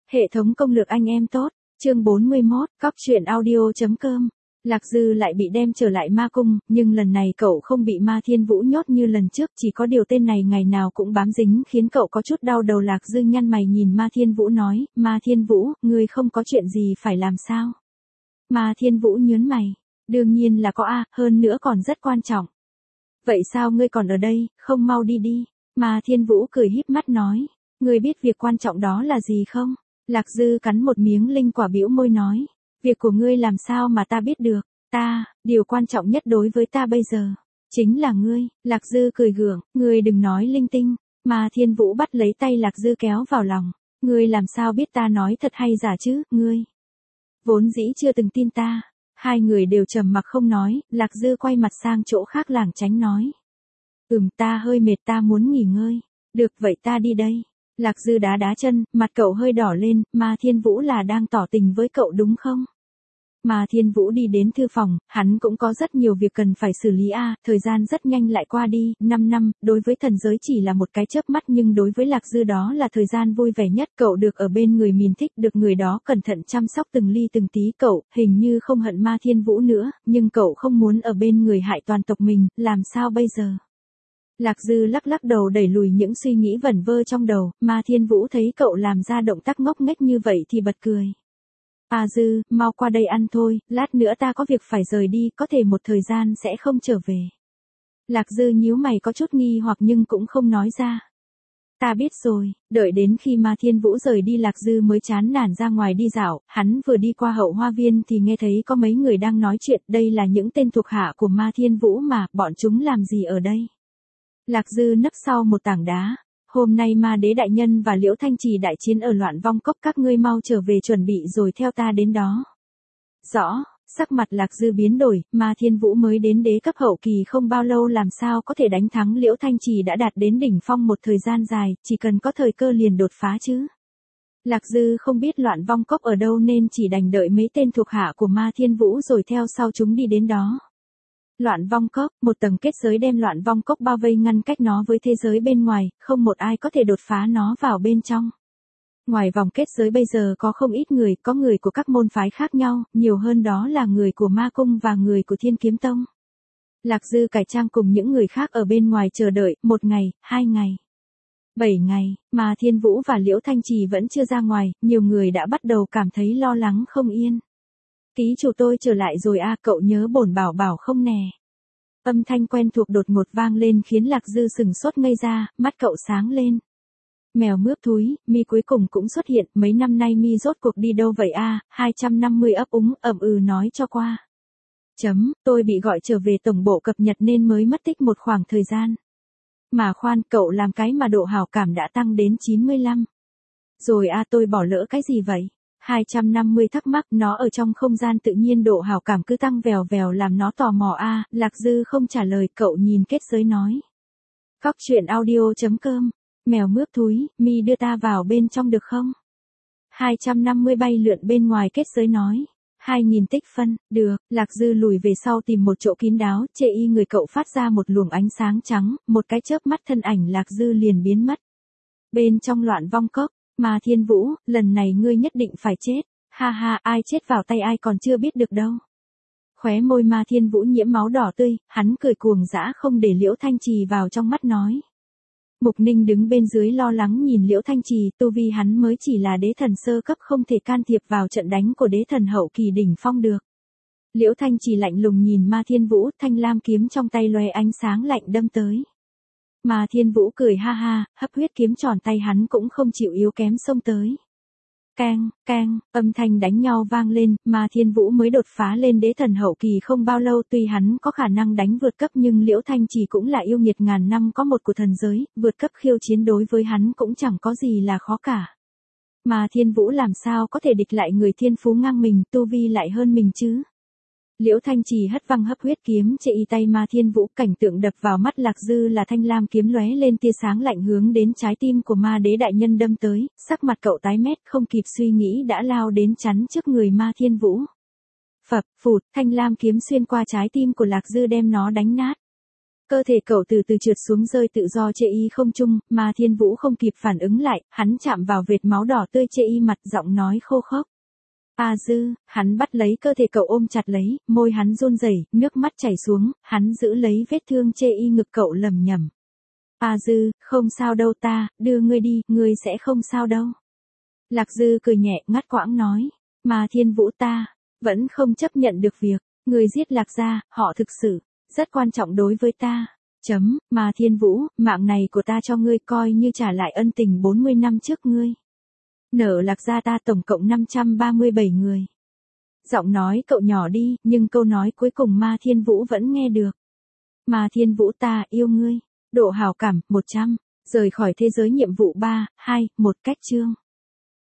Hệ thống công lược anh em tốt, chương 41, cóc truyện audio.com. Lạc Dư lại bị đem trở lại ma cung, nhưng lần này cậu không bị Ma Thiên Vũ nhốt như lần trước, chỉ có điều tên này ngày nào cũng bám dính khiến cậu có chút đau đầu. Lạc Dư nhăn mày nhìn Ma Thiên Vũ nói, Ma Thiên Vũ, ngươi không có chuyện gì phải làm sao? Ma Thiên Vũ nhớn mày, đương nhiên là có a, hơn nữa còn rất quan trọng. Vậy sao ngươi còn ở đây, không mau đi đi? Ma Thiên Vũ cười híp mắt nói, ngươi biết việc quan trọng đó là gì không? Lạc Dư cắn một miếng linh quả bĩu môi nói, việc của ngươi làm sao mà ta biết được, điều quan trọng nhất đối với ta bây giờ, chính là ngươi. Lạc Dư cười gượng, ngươi đừng nói linh tinh. Ma Thiên Vũ bắt lấy tay Lạc Dư kéo vào lòng, ngươi làm sao biết ta nói thật hay giả chứ, ngươi vốn dĩ chưa từng tin ta. Hai người đều trầm mặc không nói, Lạc Dư quay mặt sang chỗ khác lảng tránh nói, ta hơi mệt, ta muốn nghỉ ngơi. Được vậy ta đi đây. Lạc Dư đá đá chân, mặt cậu hơi đỏ lên, Ma Thiên Vũ là đang tỏ tình với cậu đúng không? Ma Thiên Vũ đi đến thư phòng, hắn cũng có rất nhiều việc cần phải xử lý thời gian rất nhanh lại qua đi, 5 năm, đối với thần giới chỉ là một cái chớp mắt nhưng đối với Lạc Dư đó là thời gian vui vẻ nhất. Cậu được ở bên người mình thích, được người đó cẩn thận chăm sóc từng ly từng tí. Cậu hình như không hận Ma Thiên Vũ nữa, nhưng cậu không muốn ở bên người hại toàn tộc mình, làm sao bây giờ? Lạc Dư lắc lắc đầu đẩy lùi những suy nghĩ vẩn vơ trong đầu. Ma Thiên Vũ thấy cậu làm ra động tác ngốc nghếch như vậy thì bật cười. Dư, mau qua đây ăn thôi, lát nữa ta có việc phải rời đi, có thể một thời gian sẽ không trở về. Lạc Dư nhíu mày có chút nghi hoặc nhưng cũng không nói ra. Ta biết rồi. Đợi đến khi Ma Thiên Vũ rời đi, Lạc Dư mới chán nản ra ngoài đi dạo. Hắn vừa đi qua hậu hoa viên thì nghe thấy có mấy người đang nói chuyện. Đây là những tên thuộc hạ của Ma Thiên Vũ mà, bọn chúng làm gì ở đây? Lạc Dư nấp sau một tảng đá. Hôm nay Ma Đế đại nhân và Liễu Thanh Trì đại chiến ở Loạn Vong Cốc, các ngươi mau trở về chuẩn bị rồi theo ta đến đó. Rõ. Sắc mặt Lạc Dư biến đổi, Ma Thiên Vũ mới đến đế cấp hậu kỳ không bao lâu, làm sao có thể đánh thắng Liễu Thanh Trì đã đạt đến đỉnh phong một thời gian dài, chỉ cần có thời cơ liền đột phá chứ. Lạc Dư không biết Loạn Vong Cốc ở đâu nên chỉ đành đợi mấy tên thuộc hạ của Ma Thiên Vũ rồi theo sau chúng đi đến đó. Loạn Vong Cốc, một tầng kết giới đem Loạn Vong Cốc bao vây ngăn cách nó với thế giới bên ngoài, không một ai có thể đột phá nó vào bên trong. Ngoài vòng kết giới bây giờ có không ít người, có người của các môn phái khác nhau, nhiều hơn đó là người của Ma Cung và người của Thiên Kiếm Tông. Lạc Dư cải trang cùng những người khác ở bên ngoài chờ đợi, 1 ngày, 2 ngày, 7 ngày, mà Thiên Vũ và Liễu Thanh Trì vẫn chưa ra ngoài, nhiều người đã bắt đầu cảm thấy lo lắng không yên. Ký chủ tôi trở lại rồi cậu nhớ bổn bảo bảo không nè? Âm thanh quen thuộc đột ngột vang lên khiến Lạc Dư sừng sốt ngây ra, mắt cậu sáng lên. Mèo mướp thúi, mi cuối cùng cũng xuất hiện, mấy năm nay mi rốt cuộc đi đâu vậy 250 ấp úng, nói cho qua. Tôi bị gọi trở về tổng bộ cập nhật nên mới mất tích một khoảng thời gian. Mà khoan, cậu làm cái mà độ hảo cảm đã tăng đến 95. Rồi tôi bỏ lỡ cái gì vậy? 250 thắc mắc, nó ở trong không gian tự nhiên độ hảo cảm cứ tăng vèo vèo làm nó tò mò Lạc Dư không trả lời, cậu nhìn kết giới nói. Cóc truyện audio.com. Mèo mướp thúi, mi đưa ta vào bên trong được không? 250 bay lượn bên ngoài kết giới nói. 2000 tích phân, được. Lạc Dư lùi về sau tìm một chỗ kín đáo, chê y người cậu phát ra một luồng ánh sáng trắng, một cái chớp mắt thân ảnh Lạc Dư liền biến mất. Bên trong Loạn Vong Cốc. Ma Thiên Vũ, lần này ngươi nhất định phải chết. Ha ha, ai chết vào tay ai còn chưa biết được đâu. Khóe môi Ma Thiên Vũ nhiễm máu đỏ tươi, hắn cười cuồng dã không để Liễu Thanh Trì vào trong mắt nói. Mục Ninh đứng bên dưới lo lắng nhìn Liễu Thanh Trì, tu vi hắn mới chỉ là đế thần sơ cấp, không thể can thiệp vào trận đánh của đế thần hậu kỳ đỉnh phong được. Liễu Thanh Trì lạnh lùng nhìn Ma Thiên Vũ, thanh lam kiếm trong tay loe ánh sáng lạnh đâm tới. Ma Thiên Vũ cười ha ha, hấp huyết kiếm tròn tay hắn cũng không chịu yếu kém xông tới. Keng, keng, âm thanh đánh nhau vang lên, Ma Thiên Vũ mới đột phá lên đế thần hậu kỳ không bao lâu, tuy hắn có khả năng đánh vượt cấp nhưng Liễu Thanh Trì cũng là yêu nghiệt ngàn năm có một của thần giới, vượt cấp khiêu chiến đối với hắn cũng chẳng có gì là khó cả. Ma Thiên Vũ làm sao có thể địch lại người thiên phú ngang mình, tu vi lại hơn mình chứ? Liễu Thanh Trì hất văng hấp huyết kiếm chệ y tay Ma Thiên Vũ, cảnh tượng đập vào mắt Lạc Dư là thanh lam kiếm lóe lên tia sáng lạnh hướng đến trái tim của Ma Đế đại nhân đâm tới, sắc mặt cậu tái mét không kịp suy nghĩ đã lao đến chắn trước người Ma Thiên Vũ. Phập, phụt, thanh lam kiếm xuyên qua trái tim của Lạc Dư đem nó đánh nát. Cơ thể cậu từ từ trượt xuống rơi tự do chê y không trung, Ma Thiên Vũ không kịp phản ứng lại, hắn chạm vào vệt máu đỏ tươi chê y mặt, giọng nói khô khốc. A Dư, hắn bắt lấy cơ thể cậu ôm chặt lấy, môi hắn run rẩy, nước mắt chảy xuống, hắn giữ lấy vết thương chê y ngực cậu lẩm nhẩm. A Dư, không sao đâu ta, đưa ngươi đi, ngươi sẽ không sao đâu. Lạc Dư cười nhẹ, ngắt quãng nói. Ma Thiên Vũ ta, vẫn không chấp nhận được việc, ngươi giết Lạc gia, họ thực sự, rất quan trọng đối với ta. Ma Thiên Vũ, mạng này của ta cho ngươi coi như trả lại ân tình 40 năm trước ngươi. Nợ Lạc gia ta tổng cộng 537 người. Giọng nói cậu nhỏ đi, nhưng câu nói cuối cùng Ma Thiên Vũ vẫn nghe được. Ma Thiên Vũ ta yêu ngươi. Độ hào cảm, 100. Rời khỏi thế giới nhiệm vụ 3, 2, 1 cách chương.